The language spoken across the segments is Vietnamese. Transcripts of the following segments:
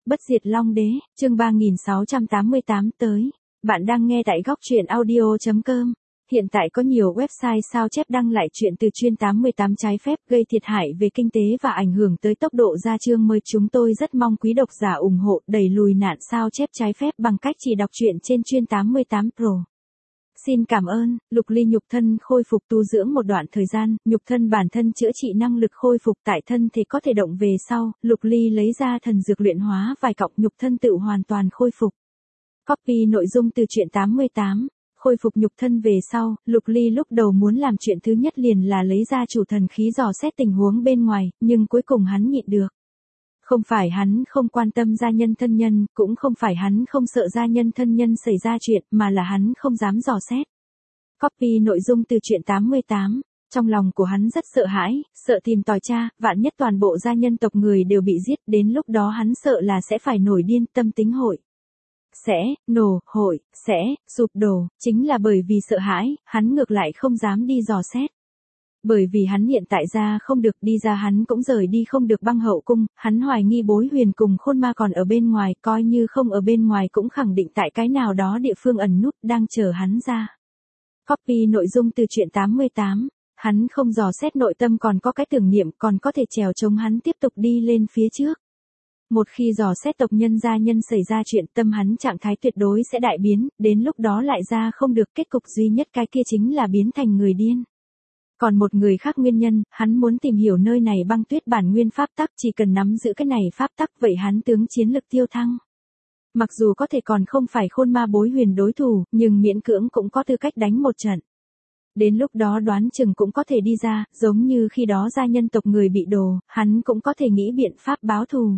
Bất diệt Long Đế, chương 3688 tới. Bạn đang nghe tại góc truyện audio.com. Hiện tại có nhiều website sao chép đăng lại chuyện từ chuyên 88 trái phép gây thiệt hại về kinh tế và ảnh hưởng tới tốc độ ra chương mới. Chúng tôi rất mong quý độc giả ủng hộ đẩy lùi nạn sao chép trái phép bằng cách chỉ đọc truyện trên chuyên 88 Pro. Xin cảm ơn. Lục Ly nhục thân khôi phục tu dưỡng một đoạn thời gian, nhục thân bản thân chữa trị năng lực khôi phục tại thân thể có thể động về sau, Lục Ly lấy ra thần dược luyện hóa vài cọng nhục thân tự hoàn toàn khôi phục. Copy nội dung từ truyện 88. Khôi phục nhục thân về sau, Lục Ly lúc đầu muốn làm chuyện thứ nhất liền là lấy ra chủ thần khí dò xét tình huống bên ngoài, nhưng cuối cùng hắn nhịn được. Không phải hắn không quan tâm gia nhân thân nhân, cũng không phải hắn không sợ gia nhân thân nhân xảy ra chuyện, mà là hắn không dám dò xét. Copy nội dung từ truyện 88. Trong lòng của hắn rất sợ hãi, sợ tìm tòi tra, vạn nhất toàn bộ gia nhân tộc người đều bị giết, đến lúc đó hắn sợ là sẽ phải nổi điên, tâm tính hội sẽ sụp đổ, chính là bởi vì sợ hãi, hắn ngược lại không dám đi dò xét. Bởi vì hắn hiện tại ra không được, đi ra hắn cũng rời đi không được băng hậu cung, hắn hoài nghi Bối Huyền cùng Khôn Ma còn ở bên ngoài, coi như không ở bên ngoài cũng khẳng định tại cái nào đó địa phương ẩn núp đang chờ hắn ra. Copy nội dung từ truyện 88. Hắn không dò xét nội tâm còn có cái tưởng niệm còn có thể trèo chống hắn tiếp tục đi lên phía trước. Một khi dò xét tộc nhân gia nhân xảy ra chuyện, tâm hắn trạng thái tuyệt đối sẽ đại biến, đến lúc đó lại ra không được, kết cục duy nhất cái kia chính là biến thành người điên. Còn một người khác nguyên nhân, hắn muốn tìm hiểu nơi này băng tuyết bản nguyên pháp tắc, chỉ cần nắm giữ cái này pháp tắc vậy hắn tướng chiến lực tiêu thăng. Mặc dù có thể còn không phải Khôn Ma Bối Huyền đối thủ, nhưng miễn cưỡng cũng có tư cách đánh một trận. Đến lúc đó đoán chừng cũng có thể đi ra, giống như khi đó gia nhân tộc người bị đồ, hắn cũng có thể nghĩ biện pháp báo thù.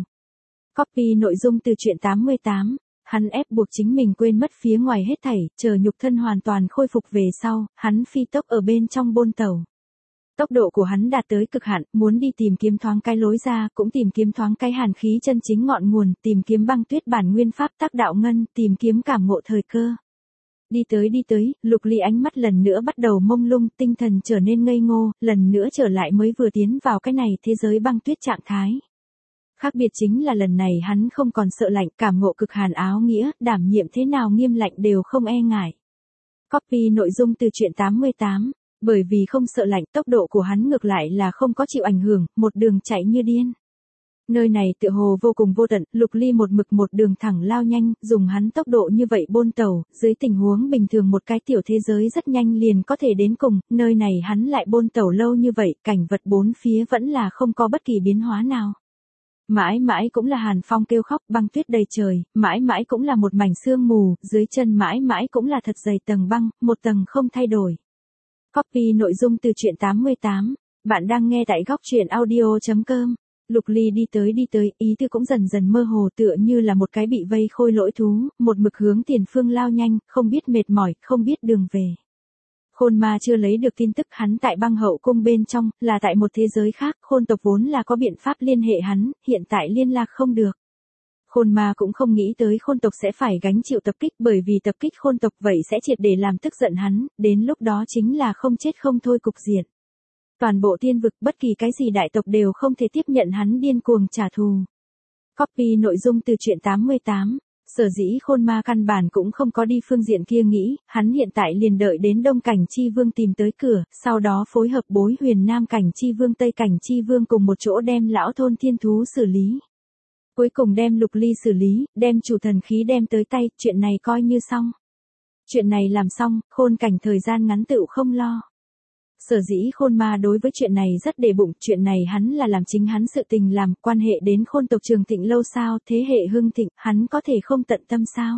Copy nội dung từ truyện 88. Hắn ép buộc chính mình quên mất phía ngoài hết thảy, chờ nhục thân hoàn toàn khôi phục về sau, hắn phi tốc ở bên trong bôn tàu. Tốc độ của hắn đạt tới cực hạn, muốn đi tìm kiếm thoáng cái lối ra, cũng tìm kiếm thoáng cái hàn khí chân chính ngọn nguồn, tìm kiếm băng tuyết bản nguyên pháp tắc đạo ngân, tìm kiếm cảm ngộ thời cơ. Đi tới, Lục Ly ánh mắt lần nữa bắt đầu mông lung, tinh thần trở nên ngây ngô, lần nữa trở lại mới vừa tiến vào cái này thế giới băng tuyết trạng thái. Khác biệt chính là lần này hắn không còn sợ lạnh, cảm ngộ cực hàn áo nghĩa, đảm nhiệm thế nào nghiêm lạnh đều không e ngại. Copy nội dung từ truyện 88. Bởi vì không sợ lạnh, tốc độ của hắn ngược lại là không có chịu ảnh hưởng, một đường chạy như điên. Nơi này tựa hồ vô cùng vô tận, Lục Ly một mực một đường thẳng lao nhanh, dùng hắn tốc độ như vậy bôn tàu, dưới tình huống bình thường một cái tiểu thế giới rất nhanh liền có thể đến cùng, nơi này hắn lại bôn tàu lâu như vậy, cảnh vật bốn phía vẫn là không có bất kỳ biến hóa nào. Mãi mãi cũng là hàn phong kêu khóc, băng tuyết đầy trời, mãi mãi cũng là một mảnh sương mù, dưới chân mãi mãi cũng là thật dày tầng băng, một tầng không thay đổi. Copy nội dung từ truyện 88. Bạn đang nghe tại góc truyện audio.com. Lục Ly đi tới, ý tư cũng dần dần mơ hồ, tựa như là một cái bị vây khôi lỗi thú, một mực hướng tiền phương lao nhanh, không biết mệt mỏi, không biết đường về. Khôn Ma chưa lấy được tin tức hắn tại băng hậu cung bên trong, là tại một thế giới khác, khôn tộc vốn là có biện pháp liên hệ hắn, hiện tại liên lạc không được. Khôn Ma cũng không nghĩ tới khôn tộc sẽ phải gánh chịu tập kích, bởi vì tập kích khôn tộc vậy sẽ triệt để làm tức giận hắn, đến lúc đó chính là không chết không thôi cục diện. Toàn bộ thiên vực bất kỳ cái gì đại tộc đều không thể tiếp nhận hắn điên cuồng trả thù. Copy nội dung từ truyện 88. Sở dĩ Khôn Ma căn bản cũng không có đi phương diện kia nghĩ, hắn hiện tại liền đợi đến Đông Cảnh Chi Vương tìm tới cửa, sau đó phối hợp Bối Huyền Nam Cảnh Chi Vương Tây Cảnh Chi Vương cùng một chỗ đem lão thôn thiên thú xử lý. Cuối cùng đem Lục Ly xử lý, đem chủ thần khí đem tới tay, chuyện này coi như xong. Chuyện này làm xong, Khôn Cảnh thời gian ngắn tựu không lo. Sở dĩ Khôn Ma đối với chuyện này rất để bụng, chuyện này hắn là làm chính hắn sự tình làm, quan hệ đến khôn tộc trường thịnh lâu sao, thế hệ hưng thịnh, hắn có thể không tận tâm sao.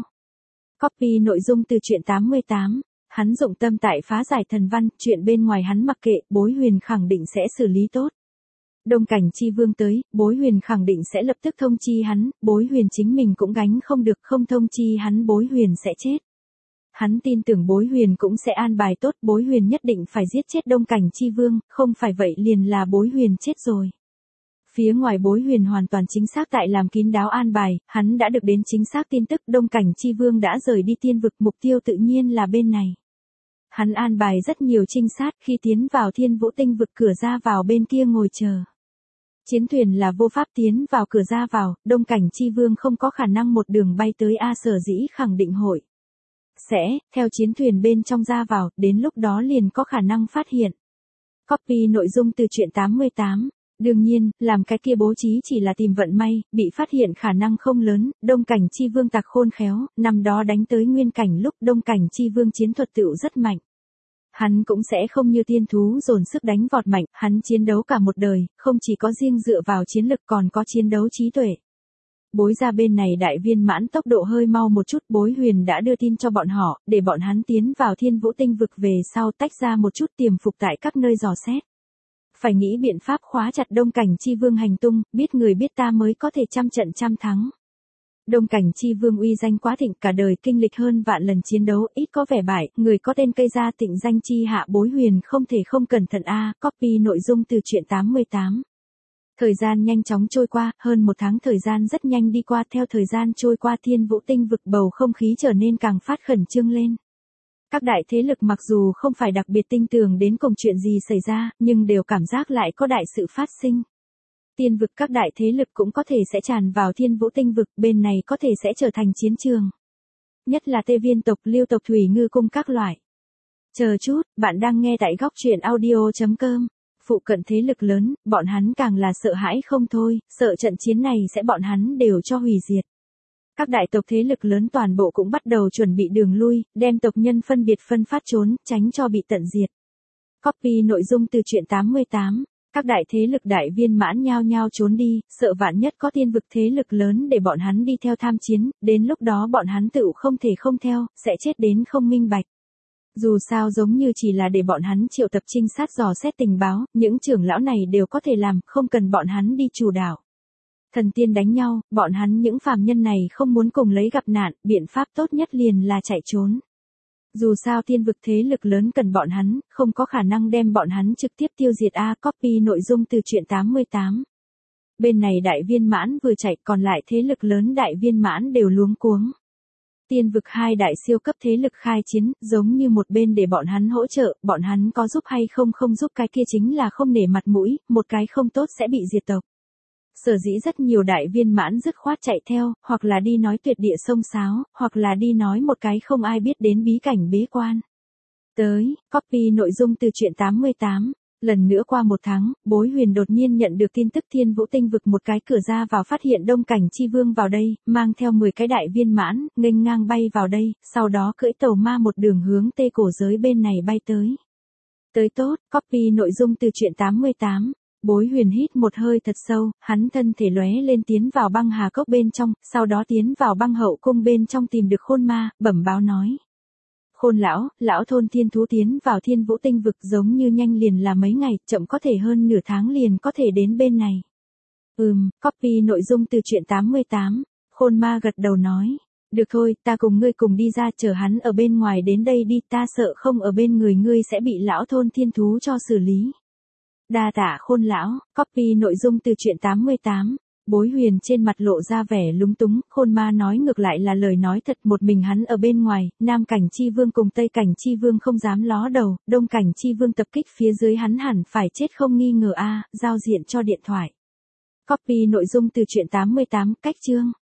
Copy nội dung từ truyện 88. Hắn dụng tâm tại phá giải thần văn, chuyện bên ngoài hắn mặc kệ, Bối Huyền khẳng định sẽ xử lý tốt. Đông Cảnh Chi Vương tới, Bối Huyền khẳng định sẽ lập tức thông chi hắn, Bối Huyền chính mình cũng gánh không được, không thông chi hắn Bối Huyền sẽ chết. Hắn tin tưởng Bối Huyền cũng sẽ an bài tốt, Bối Huyền nhất định phải giết chết Đông Cảnh Chi Vương, không phải vậy liền là Bối Huyền chết rồi. Phía ngoài Bối Huyền hoàn toàn chính xác tại làm kín đáo an bài, hắn đã được đến chính xác tin tức Đông Cảnh Chi Vương đã rời đi tiên vực, mục tiêu tự nhiên là bên này. Hắn an bài rất nhiều trinh sát, khi tiến vào Thiên Vũ Tinh vực cửa ra vào bên kia ngồi chờ. Chiến thuyền là vô pháp tiến vào cửa ra vào, Đông Cảnh Chi Vương không có khả năng một đường bay tới A Sở dĩ khẳng định hội. Sẽ, theo chiến thuyền bên trong ra vào, đến lúc đó liền có khả năng phát hiện. Copy nội dung từ truyện 88. Đương nhiên, làm cái kia bố trí chỉ là tìm vận may, bị phát hiện khả năng không lớn, Đông Cảnh Chi Vương tặc khôn khéo, năm đó đánh tới Nguyên Cảnh lúc Đông Cảnh Chi Vương chiến thuật tựu rất mạnh. Hắn cũng sẽ không như tiên thú dồn sức đánh vọt mạnh, hắn chiến đấu cả một đời, không chỉ có riêng dựa vào chiến lực còn có chiến đấu trí tuệ. Bối ra bên này đại viên mãn tốc độ hơi mau một chút, Bối Huyền đã đưa tin cho bọn họ, để bọn hắn tiến vào Thiên Vũ Tinh vực về sau tách ra một chút tiềm phục tại các nơi dò xét. Phải nghĩ biện pháp khóa chặt Đông Cảnh Chi Vương hành tung, biết người biết ta mới có thể trăm trận trăm thắng. Đông Cảnh Chi Vương uy danh quá thịnh, cả đời kinh lịch hơn vạn lần chiến đấu, ít có vẻ bại, người có tên cây gia tịnh danh chi hạ. Bối Huyền không thể không cẩn thận copy nội dung từ truyện 88. Thời gian nhanh chóng trôi qua, hơn một tháng thời gian rất nhanh đi qua, theo thời gian trôi qua Thiên Vũ Tinh vực bầu không khí trở nên càng phát khẩn trương lên. Các đại thế lực mặc dù không phải đặc biệt tin tưởng đến cùng chuyện gì xảy ra, nhưng đều cảm giác lại có đại sự phát sinh. Tiên vực các đại thế lực cũng có thể sẽ tràn vào Thiên Vũ Tinh vực, bên này có thể sẽ trở thành chiến trường. Nhất là Tê Viên tộc, Lưu tộc, Thủy Ngư cung các loại. Chờ chút, bạn đang nghe tại góc truyện audio.com. Phụ cận thế lực lớn, bọn hắn càng là sợ hãi không thôi, sợ trận chiến này sẽ bọn hắn đều cho hủy diệt. Các đại tộc thế lực lớn toàn bộ cũng bắt đầu chuẩn bị đường lui, đem tộc nhân phân biệt phân phát trốn, tránh cho bị tận diệt. Copy nội dung từ truyện 88. Các đại thế lực đại viên mãn nhao nhao trốn đi, sợ vạn nhất có tiên vực thế lực lớn để bọn hắn đi theo tham chiến, đến lúc đó bọn hắn tự không thể không theo, sẽ chết đến không minh bạch. Dù sao giống như chỉ là để bọn hắn triệu tập trinh sát dò xét tình báo, những trưởng lão này đều có thể làm, không cần bọn hắn đi chủ đạo. Thần tiên đánh nhau, bọn hắn những phàm nhân này không muốn cùng lấy gặp nạn, biện pháp tốt nhất liền là chạy trốn. Dù sao tiên vực thế lực lớn cần bọn hắn, không có khả năng đem bọn hắn trực tiếp tiêu diệt copy nội dung từ truyện 88. Bên này đại viên mãn vừa chạy, còn lại thế lực lớn đại viên mãn đều luống cuống. Tiên vực hai đại siêu cấp thế lực khai chiến, giống như một bên để bọn hắn hỗ trợ, bọn hắn có giúp hay không giúp cái kia chính là không nể mặt mũi, một cái không tốt sẽ bị diệt tộc. Sở dĩ rất nhiều đại viên mãn dứt khoát chạy theo, hoặc là đi nói tuyệt địa sông sáo, hoặc là đi nói một cái không ai biết đến bí cảnh bế quan. Tới, copy nội dung từ truyện 88. Lần nữa qua một tháng, Bối Huyền đột nhiên nhận được tin tức Thiên Vũ Tinh vực một cái cửa ra vào phát hiện Đông Cảnh Chi Vương vào đây, mang theo 10 cái đại viên mãn, nghênh ngang bay vào đây, sau đó cưỡi tàu ma một đường hướng Tê Cổ giới bên này bay tới. Tới tốt, copy nội dung từ truyện 88. Bối Huyền hít một hơi thật sâu, hắn thân thể lóe lên tiến vào băng hà cốc bên trong, sau đó tiến vào băng hậu cung bên trong tìm được Khôn Ma, bẩm báo nói. Khôn lão thôn thiên thú tiến vào Thiên Vũ Tinh vực giống như nhanh liền là mấy ngày, chậm có thể hơn nửa tháng liền có thể đến bên này. Copy nội dung từ truyện 88. Khôn Ma gật đầu nói. Được thôi, ta cùng ngươi cùng đi ra, chờ hắn ở bên ngoài đến đây đi, ta sợ không ở bên người ngươi sẽ bị lão thôn thiên thú cho xử lý. Đa tạ Khôn lão, copy nội dung từ truyện 88. Bối Huyền trên mặt lộ ra vẻ lúng túng, Khôn Ma nói ngược lại là lời nói thật, một mình hắn ở bên ngoài, Nam Cảnh Chi Vương cùng Tây Cảnh Chi Vương không dám ló đầu, Đông Cảnh Chi Vương tập kích phía dưới hắn hẳn phải chết không nghi ngờ giao diện cho điện thoại. Copy nội dung từ truyện 88, cách chương.